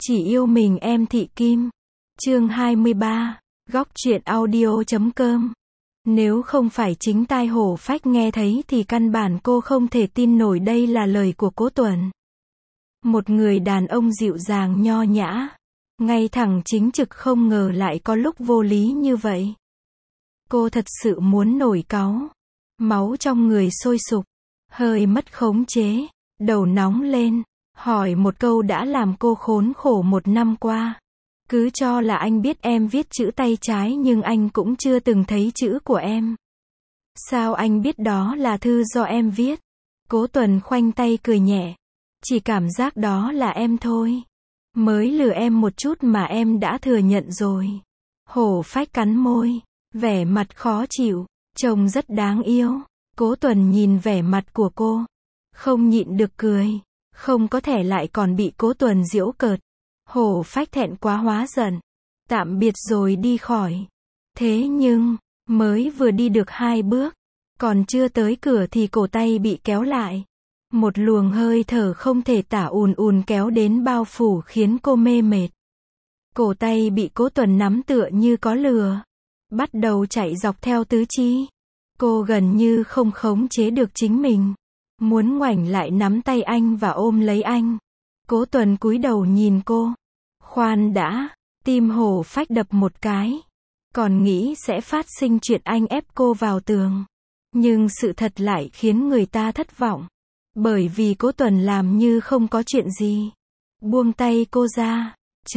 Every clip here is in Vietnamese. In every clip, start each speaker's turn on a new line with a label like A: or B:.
A: Chỉ yêu mình em Thị Kim. Chương 23. Góc truyện audio.com. Nếu không phải chính tai Hổ Phách nghe thấy thì căn bản cô không thể tin nổi đây là lời của Cố Tuần. Một người đàn ông dịu dàng nho nhã, ngay thẳng chính trực, không ngờ lại có lúc vô lý như vậy. Cô thật sự muốn nổi cáu. Máu trong người sôi sục, hơi mất khống chế, đầu nóng lên, hỏi một câu đã làm cô khốn khổ một năm qua. Cứ cho là anh biết em viết chữ tay trái nhưng anh cũng chưa từng thấy chữ của em. Sao anh biết đó là thư do em viết? Cố Tuần khoanh tay cười nhẹ. Chỉ cảm giác đó là em thôi. Mới lừa em một chút mà em đã thừa nhận rồi. Hổ Phách cắn môi, vẻ mặt khó chịu, trông rất đáng yêu. Cố Tuần nhìn vẻ mặt của cô, không nhịn được cười, không có thể lại còn bị Cố Tuần giễu cợt. Hổ Phách thẹn quá hóa giận, tạm biệt rồi đi khỏi. Thế nhưng, mới vừa đi được 2 bước, còn chưa tới cửa thì cổ tay bị kéo lại. Một luồng hơi thở không thể tả ùn ùn kéo đến bao phủ khiến cô mê mệt. Cổ tay bị Cố Tuần nắm tựa như có lừa, bắt đầu chạy dọc theo tứ chi. Cô gần như không khống chế được chính mình, muốn ngoảnh lại nắm tay anh và ôm lấy anh. Cố Tuần cúi đầu nhìn cô. Khoan đã, tim Hổ Phách đập một cái. Còn nghĩ sẽ phát sinh chuyện anh ép cô vào tường. Nhưng sự thật lại khiến người ta thất vọng. Bởi vì Cố Tuần làm như không có chuyện gì. Buông tay cô ra.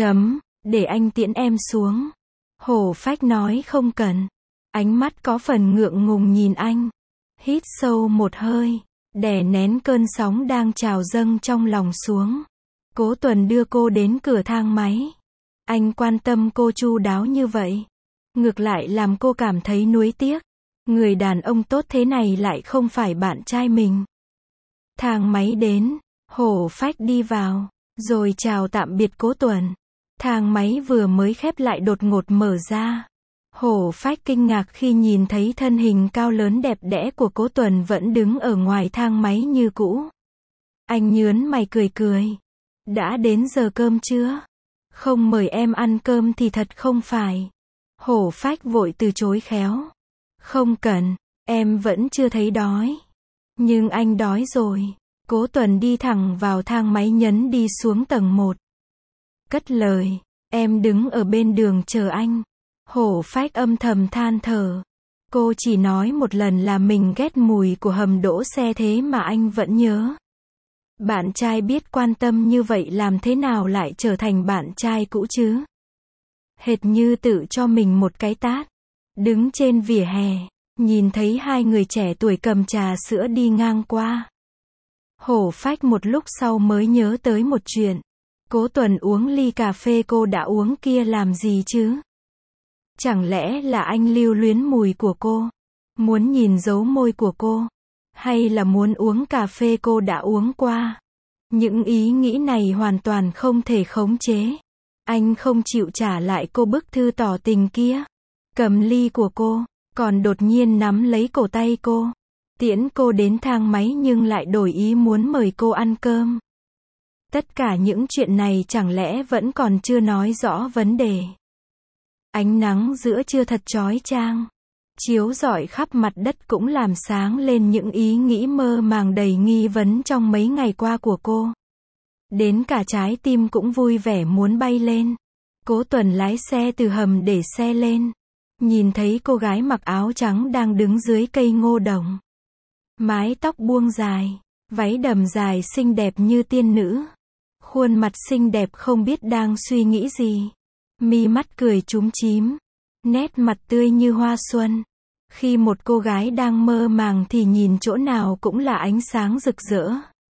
A: Để anh tiễn em xuống. Hổ Phách nói không cần. Ánh mắt có phần ngượng ngùng nhìn anh. Hít sâu một hơi, đè nén cơn sóng đang trào dâng trong lòng xuống. Cố Tuần đưa cô đến cửa thang máy. Anh quan tâm cô chu đáo như vậy, ngược lại làm cô cảm thấy nuối tiếc. Người đàn ông tốt thế này lại không phải bạn trai mình. Thang máy đến, Hổ Phách đi vào, rồi chào tạm biệt Cố Tuần. Thang máy vừa mới khép lại đột ngột mở ra. Hổ Phách kinh ngạc khi nhìn thấy thân hình cao lớn đẹp đẽ của Cố Tuần vẫn đứng ở ngoài thang máy như cũ. Anh nhướng mày cười cười. Đã đến giờ cơm chưa? Không mời em ăn cơm thì thật không phải. Hổ Phách vội từ chối khéo. Không cần, em vẫn chưa thấy đói. Nhưng anh đói rồi. Cố Tuần đi thẳng vào thang máy nhấn đi xuống tầng 1. Cất lời, em đứng ở bên đường chờ anh. Hổ Phách âm thầm than thở. Cô chỉ nói một lần là mình ghét mùi của hầm đỗ xe thế mà anh vẫn nhớ. Bạn trai biết quan tâm như vậy làm thế nào lại trở thành bạn trai cũ chứ? Hệt như tự cho mình một cái tát. Đứng trên vỉa hè, nhìn thấy hai người trẻ tuổi cầm trà sữa đi ngang qua. Hổ Phách một lúc sau mới nhớ tới một chuyện. Cố Tuần uống ly cà phê cô đã uống kia làm gì chứ? Chẳng lẽ là anh lưu luyến mùi của cô? Muốn nhìn dấu môi của cô? Hay là muốn uống cà phê cô đã uống qua? Những ý nghĩ này hoàn toàn không thể khống chế. Anh không chịu trả lại cô bức thư tỏ tình kia. Cầm ly của cô, còn đột nhiên nắm lấy cổ tay cô. Tiễn cô đến thang máy nhưng lại đổi ý muốn mời cô ăn cơm. Tất cả những chuyện này chẳng lẽ vẫn còn chưa nói rõ vấn đề. Ánh nắng giữa trưa thật chói chang, chiếu rọi khắp mặt đất cũng làm sáng lên những ý nghĩ mơ màng đầy nghi vấn trong mấy ngày qua của cô. Đến cả trái tim cũng vui vẻ muốn bay lên. Cố Tuần lái xe từ hầm để xe lên. Nhìn thấy cô gái mặc áo trắng đang đứng dưới cây ngô đồng. Mái tóc buông dài, váy đầm dài xinh đẹp như tiên nữ. Khuôn mặt xinh đẹp không biết đang suy nghĩ gì. Mi mắt cười chúm chím, nét mặt tươi như hoa xuân. Khi một cô gái đang mơ màng thì nhìn chỗ nào cũng là ánh sáng rực rỡ.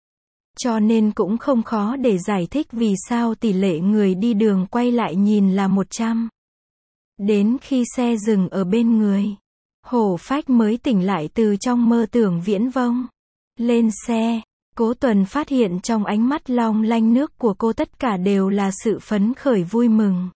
A: Cho nên cũng không khó để giải thích vì sao tỷ lệ người đi đường quay lại nhìn là 100. Đến khi xe dừng ở bên người, Hổ Phách mới tỉnh lại từ trong mơ tưởng viễn vông. Lên xe, Cố Tuần phát hiện trong ánh mắt long lanh nước của cô tất cả đều là sự phấn khởi vui mừng.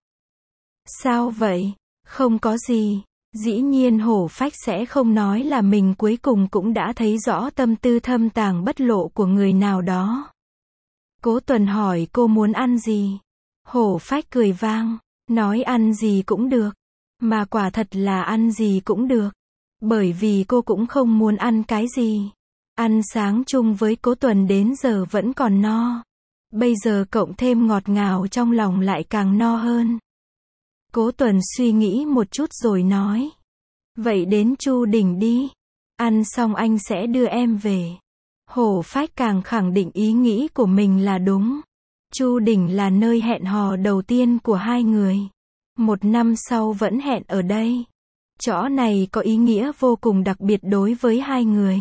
A: Sao vậy? Không có gì. Dĩ nhiên Hổ Phách sẽ không nói là mình cuối cùng cũng đã thấy rõ tâm tư thâm tàng bất lộ của người nào đó. Cố Tuần hỏi cô muốn ăn gì. Hổ phách cười vang, nói ăn gì cũng được. Mà quả thật là ăn gì cũng được. Bởi vì cô cũng không muốn ăn cái gì. Ăn sáng chung với Cố Tuần đến giờ vẫn còn no. Bây giờ cộng thêm ngọt ngào trong lòng lại càng no hơn. Cố Tuần suy nghĩ một chút rồi nói. Vậy đến Chu Đình đi. Ăn xong anh sẽ đưa em về. Hổ phách càng khẳng định ý nghĩ của mình là đúng. Chu Đình là nơi hẹn hò đầu tiên của hai người. 1 năm sau vẫn hẹn ở đây. Chỗ này có ý nghĩa vô cùng đặc biệt đối với hai người.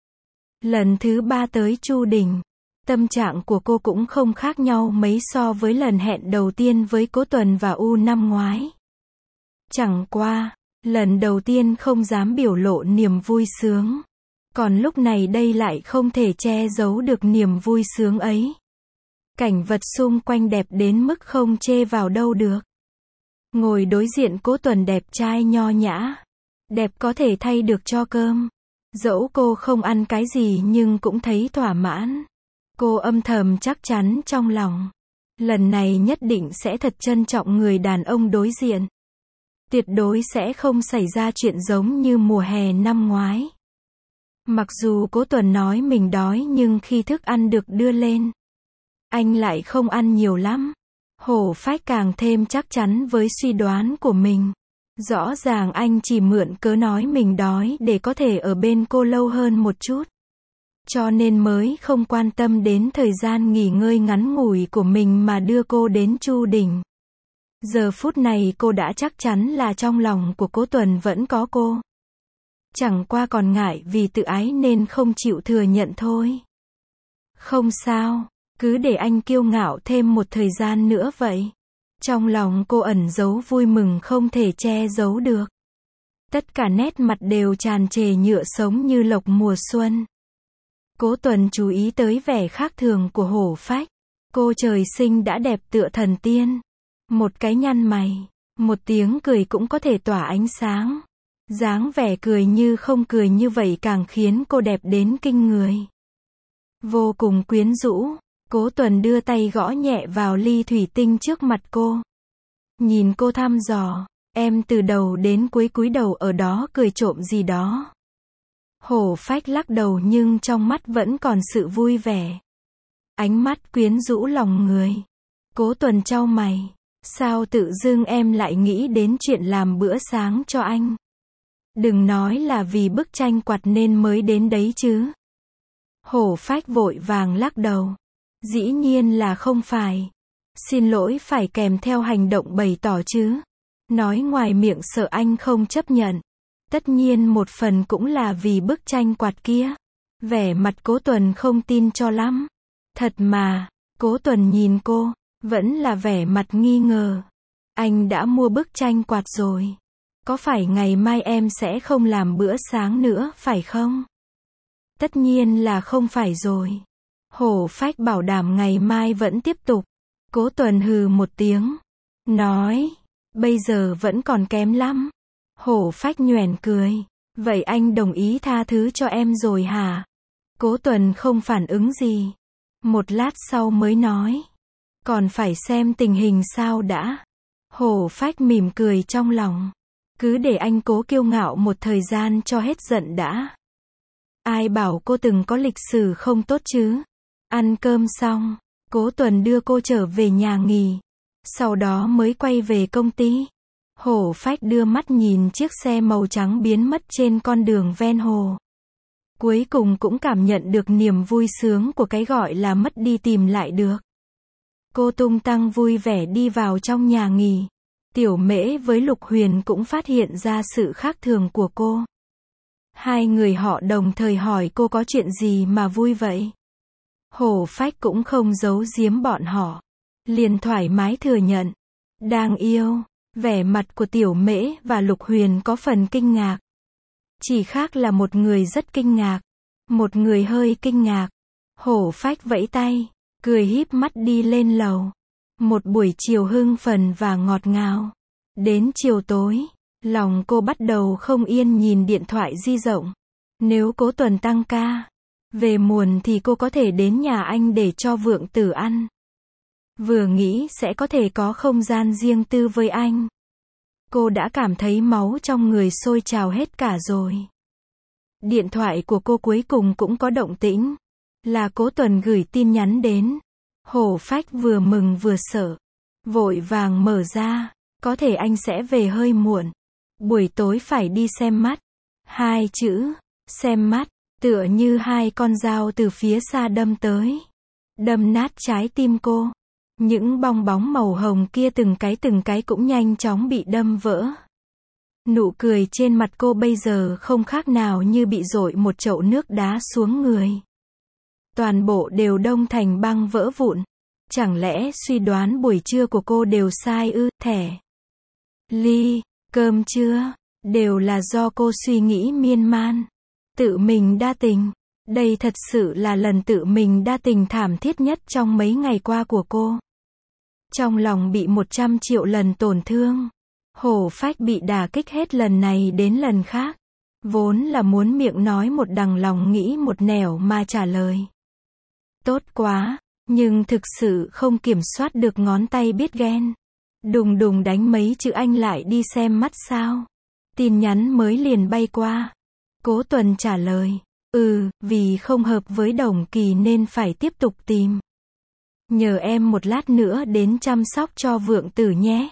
A: Lần thứ 3 tới Chu Đình, tâm trạng của cô cũng không khác nhau mấy so với lần hẹn đầu tiên với Cố Tuần và U năm ngoái. Chẳng qua, lần đầu tiên không dám biểu lộ niềm vui sướng. Còn lúc này đây lại không thể che giấu được niềm vui sướng ấy. Cảnh vật xung quanh đẹp đến mức không chê vào đâu được. Ngồi đối diện Cố Tuần đẹp trai nho nhã. Đẹp có thể thay được cho cơm. Dẫu cô không ăn cái gì nhưng cũng thấy thỏa mãn. Cô âm thầm chắc chắn trong lòng. Lần này nhất định sẽ thật trân trọng người đàn ông đối diện. Tuyệt đối sẽ không xảy ra chuyện giống như mùa hè năm ngoái. Mặc dù Cố Tuần nói mình đói nhưng khi thức ăn được đưa lên, anh lại không ăn nhiều lắm. Hổ phách càng thêm chắc chắn với suy đoán của mình. Rõ ràng anh chỉ mượn cớ nói mình đói để có thể ở bên cô lâu hơn một chút. Cho nên mới không quan tâm đến thời gian nghỉ ngơi ngắn ngủi của mình mà đưa cô đến Chu Đình. Giờ phút này cô đã chắc chắn là trong lòng của Cố Tuần vẫn có cô. Chẳng qua còn ngại vì tự ái nên không chịu thừa nhận thôi. Không sao, cứ để anh kiêu ngạo thêm một thời gian nữa vậy. Trong lòng cô ẩn giấu vui mừng không thể che giấu được. Tất cả nét mặt đều tràn trề nhựa sống như lộc mùa xuân. Cố Tuần chú ý tới vẻ khác thường của hổ phách. Cô trời sinh đã đẹp tựa thần tiên. Một cái nhăn mày, một tiếng cười cũng có thể tỏa ánh sáng. Dáng vẻ cười như không cười như vậy càng khiến cô đẹp đến kinh người. Vô cùng quyến rũ, Cố Tuần đưa tay gõ nhẹ vào ly thủy tinh trước mặt cô. Nhìn cô thăm dò, em từ đầu đến cuối cúi đầu ở đó cười trộm gì đó. Hổ phách lắc đầu nhưng trong mắt vẫn còn sự vui vẻ. Ánh mắt quyến rũ lòng người. Cố Tuần chau mày. Sao tự dưng em lại nghĩ đến chuyện làm bữa sáng cho anh? Đừng nói là vì bức tranh quạt nên mới đến đấy chứ. Hổ phách vội vàng lắc đầu. Dĩ nhiên là không phải. Xin lỗi phải kèm theo hành động bày tỏ chứ. Nói ngoài miệng sợ anh không chấp nhận. Tất nhiên một phần cũng là vì bức tranh quạt kia. Vẻ mặt Cố Tuần không tin cho lắm. Thật mà, Cố Tuần nhìn cô, vẫn là vẻ mặt nghi ngờ. Anh đã mua bức tranh quạt rồi. Có phải ngày mai em sẽ không làm bữa sáng nữa phải không? Tất nhiên là không phải rồi. Hổ phách bảo đảm ngày mai vẫn tiếp tục. Cố Tuần hừ một tiếng. Nói, bây giờ vẫn còn kém lắm. Hổ phách nhoẻn cười. Vậy anh đồng ý tha thứ cho em rồi hả? Cố Tuần không phản ứng gì. Một lát sau mới nói. Còn phải xem tình hình sao đã. Hổ phách mỉm cười trong lòng. Cứ để anh cố kiêu ngạo một thời gian cho hết giận đã. Ai bảo cô từng có lịch sử không tốt chứ? Ăn cơm xong, Cố Tuần đưa cô trở về nhà nghỉ. Sau đó mới quay về công ty. Hổ phách đưa mắt nhìn chiếc xe màu trắng biến mất trên con đường ven hồ. Cuối cùng cũng cảm nhận được niềm vui sướng của cái gọi là mất đi tìm lại được. Cô tung tăng vui vẻ đi vào trong nhà nghỉ. Tiểu Mễ với Lục Huyền cũng phát hiện ra sự khác thường của cô. Hai người họ đồng thời hỏi cô có chuyện gì mà vui vậy. Hổ phách cũng không giấu giếm bọn họ. Liền thoải mái thừa nhận. Đáng yêu. Vẻ mặt của Tiểu Mễ và Lục Huyền có phần kinh ngạc. Chỉ khác là một người rất kinh ngạc. Một người hơi kinh ngạc. Hổ phách vẫy tay. Cười híp mắt đi lên lầu. Một buổi chiều hưng phấn và ngọt ngào. Đến chiều tối, lòng cô bắt đầu không yên nhìn điện thoại di động. Nếu Cố Tuần tăng ca, về muộn thì cô có thể đến nhà anh để cho Vượng Tử ăn. Vừa nghĩ sẽ có thể có không gian riêng tư với anh. Cô đã cảm thấy máu trong người sôi trào hết cả rồi. Điện thoại của cô cuối cùng cũng có động tĩnh. Là Cố Tuần gửi tin nhắn đến. Hổ Phách vừa mừng vừa sợ. Vội vàng mở ra. Có thể anh sẽ về hơi muộn. Buổi tối phải đi xem mắt. 2 chữ, xem mắt, tựa như 2 con dao từ phía xa đâm tới. Đâm nát trái tim cô. Những bong bóng màu hồng kia từng cái cũng nhanh chóng bị đâm vỡ. Nụ cười trên mặt cô bây giờ không khác nào như bị dội một chậu nước đá xuống người. Toàn bộ đều đông thành băng vỡ vụn. Chẳng lẽ suy đoán buổi trưa của cô đều sai ư? Thẻ, ly, cơm trưa, đều là do cô suy nghĩ miên man. Tự mình đa tình. Đây thật sự là lần tự mình đa tình thảm thiết nhất trong mấy ngày qua của cô. Trong lòng bị 100 triệu lần tổn thương. Hổ Phách bị đả kích hết lần này đến lần khác. Vốn là muốn miệng nói một đằng lòng nghĩ một nẻo mà trả lời. Tốt quá, nhưng thực sự không kiểm soát được ngón tay biết ghen. Đùng đùng đánh mấy chữ anh lại đi xem mắt sao? Tin nhắn mới liền bay qua. Cố Tuần trả lời. Vì không hợp với Đồng Kỳ nên phải tiếp tục tìm. Nhờ em một lát nữa đến chăm sóc cho Vượng Tử nhé.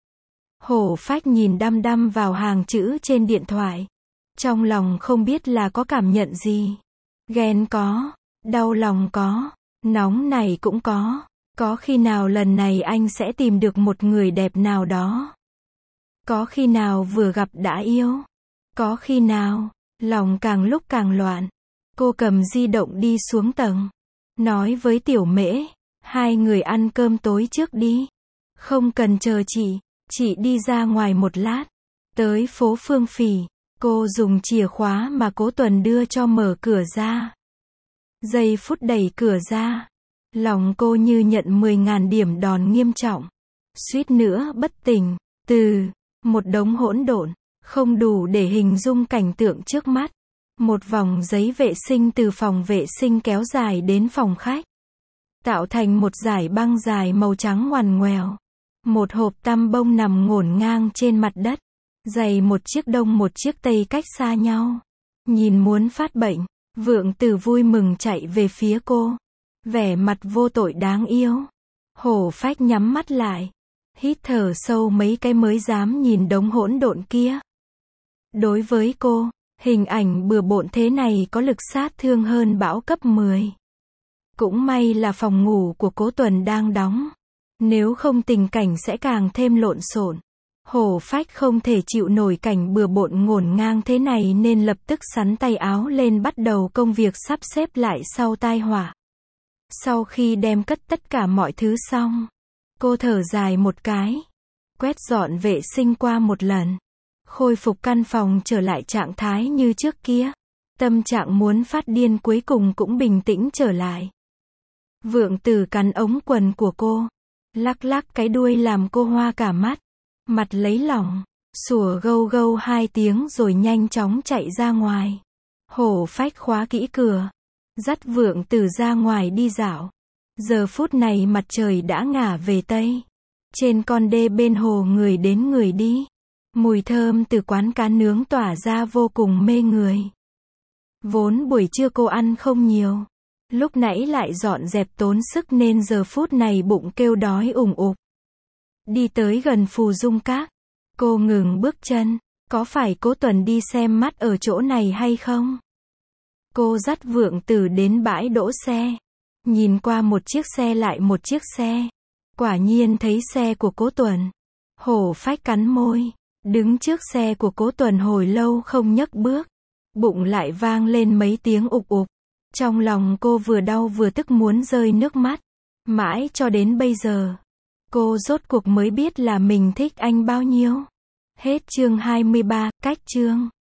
A: Hổ Phách nhìn đăm đăm vào hàng chữ trên điện thoại. Trong lòng không biết là có cảm nhận gì. Ghen có, đau lòng có, nóng này cũng có. Có khi nào lần này anh sẽ tìm được một người đẹp nào đó. Có khi nào vừa gặp đã yêu. Có khi nào, lòng càng lúc càng loạn. Cô cầm di động đi xuống tầng. Nói với Tiểu Mễ, 2 người ăn cơm tối trước đi. Không cần chờ chị đi ra ngoài một lát. Tới phố Phương Phỉ, cô dùng chìa khóa mà Cố Tuần đưa cho mở cửa ra. Giây phút đẩy cửa ra, lòng cô như nhận 10.000 điểm đòn nghiêm trọng. Suýt nữa bất tỉnh. Một đống hỗn độn, không đủ để hình dung cảnh tượng trước mắt. Một vòng giấy vệ sinh từ phòng vệ sinh kéo dài đến phòng khách. Tạo thành một dải băng dài màu trắng ngoằn ngoèo. Một hộp tăm bông nằm ngổn ngang trên mặt đất. Giày một chiếc đông một chiếc tây cách xa nhau. Nhìn muốn phát bệnh, Vượng Tử vui mừng chạy về phía cô. Vẻ mặt vô tội đáng yêu. Hổ Phách nhắm mắt lại. Hít thở sâu mấy cái mới dám nhìn đống hỗn độn kia. Đối với cô, hình ảnh bừa bộn thế này có lực sát thương hơn bão cấp 10. Cũng may là phòng ngủ của Cố Tuần đang đóng. Nếu không tình cảnh sẽ càng thêm lộn xộn. Hổ Phách không thể chịu nổi cảnh bừa bộn ngổn ngang thế này nên lập tức xắn tay áo lên bắt đầu công việc sắp xếp lại sau tai họa. Sau khi đem cất tất cả mọi thứ xong, cô thở dài một cái. Quét dọn vệ sinh qua một lần. Khôi phục căn phòng trở lại trạng thái như trước kia. Tâm trạng muốn phát điên cuối cùng cũng bình tĩnh trở lại. Vượng Tử cắn ống quần của cô. Lắc lắc cái đuôi làm cô hoa cả mắt. Mặt lấy lỏng. Sủa gâu gâu 2 tiếng rồi nhanh chóng chạy ra ngoài. Hổ Phách khóa kỹ cửa. Dắt Vượng Tử ra ngoài đi dạo. Giờ phút này mặt trời đã ngả về Tây. Trên con đê bên hồ người đến người đi. Mùi thơm từ quán cá nướng tỏa ra vô cùng mê người. Vốn buổi trưa cô ăn không nhiều. Lúc nãy lại dọn dẹp tốn sức nên giờ phút này bụng kêu đói ủng ục. Đi tới gần Phù Dung Các. Cô ngừng bước chân. Có phải Cố Tuần đi xem mắt ở chỗ này hay không? Cô dắt Vượng Tử đến bãi đỗ xe. Nhìn qua một chiếc xe lại một chiếc xe. Quả nhiên thấy xe của Cố Tuần. Hổ Phách cắn môi. Đứng trước xe của Cố Tuần hồi lâu không nhấc bước. Bụng lại vang lên mấy tiếng ục ục. Trong lòng cô vừa đau vừa tức muốn rơi nước mắt. Mãi cho đến bây giờ, cô rốt cuộc mới biết là mình thích anh bao nhiêu. Hết chương 23, cách chương.